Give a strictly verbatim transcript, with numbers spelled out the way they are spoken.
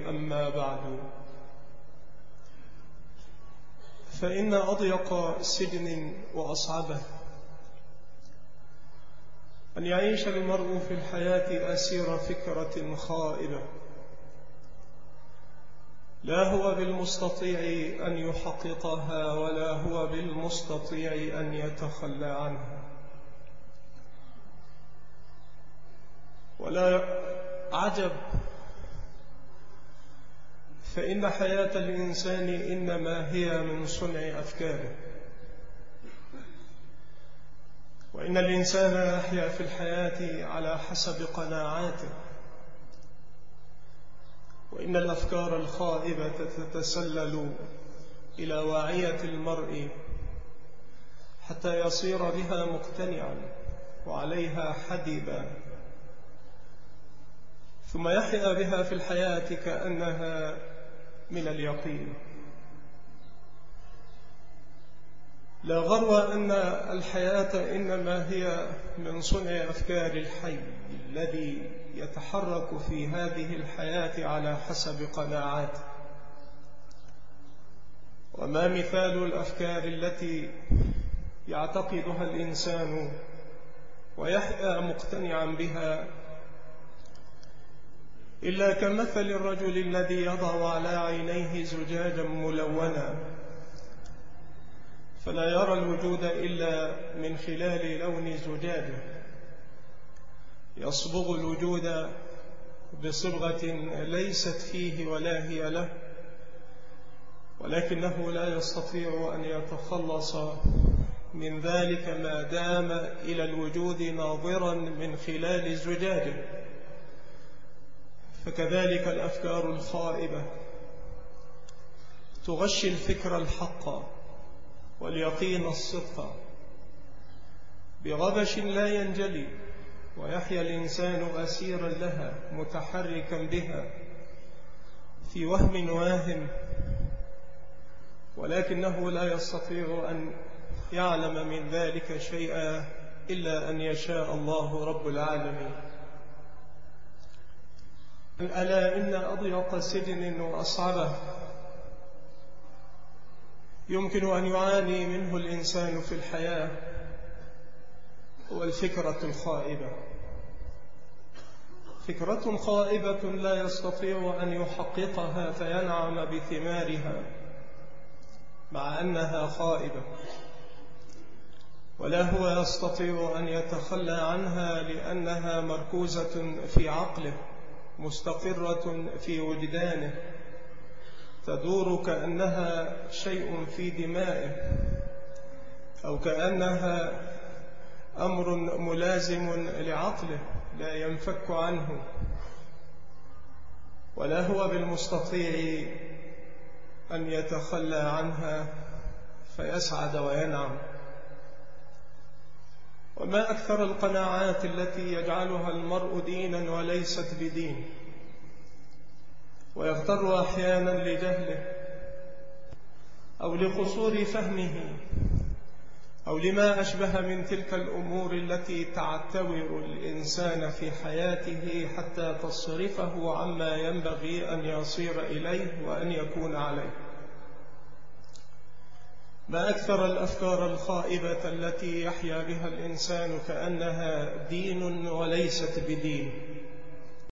أما بعد، فإن أضيق سجن وأصعبه أن يعيش المرء في الحياة أسير فكرة خائبة لا هو بالمستطيع أن يحققها ولا هو بالمستطيع أن يتخلى عنها. ولا عجب، فإن حياة الإنسان إنما هي من صنع أفكاره، وإن الإنسان يحيا في الحياة على حسب قناعاته، وإن الأفكار الخائبة تتسلل إلى واعية المرء حتى يصير بها مقتنعا وعليها حديبا، ثم يحيا بها في الحياة كأنها من اليقين. لا غرو أن الحياة إنما هي من صنع أفكار الحي الذي يتحرك في هذه الحياة على حسب قناعاته. وما مثال الأفكار التي يعتقدها الإنسان ويحيا مقتنعا بها إلا كمثل الرجل الذي يضع على عينيه زجاجا ملونا فلا يرى الوجود إلا من خلال لون زجاجه، يصبغ الوجود بصبغة ليست فيه ولا هي له، ولكنه لا يستطيع أن يتخلص من ذلك ما دام إلى الوجود ناظرا من خلال زجاجه. فكذلك الأفكار الخائبة تغشي الفكر الحق واليقين الصدق بغبش لا ينجلي، ويحيا الإنسان أسيرا لها متحركا بها في وهم واهم، ولكنه لا يستطيع أن يعلم من ذلك شيئا إلا أن يشاء الله رب العالمين. ألا إن أضيق سجن وأصعبه يمكن أن يعاني منه الإنسان في الحياة هو الفكرة الخائبة. فكرة خائبة لا يستطيع أن يحققها فينعم بثمارها مع أنها خائبة، ولا هو يستطيع أن يتخلى عنها لأنها مركوزة في عقله مستقرة في وجدانه، تدور كأنها شيء في دمائه، أو كأنها أمر ملازم لعقله لا ينفك عنه، ولا هو بالمستطيع أن يتخلى عنها فيسعد وينعم. وما أكثر القناعات التي يجعلها المرء دينا وليست بدين، ويغتر أحيانا لجهله أو لقصور فهمه أو لما أشبه من تلك الأمور التي تعتبر الإنسان في حياته حتى تصرفه عما ينبغي أن يصير إليه وأن يكون عليه. ما أكثر الأفكار الخائبة التي يحيا بها الإنسان كأنها دين وليست بدين،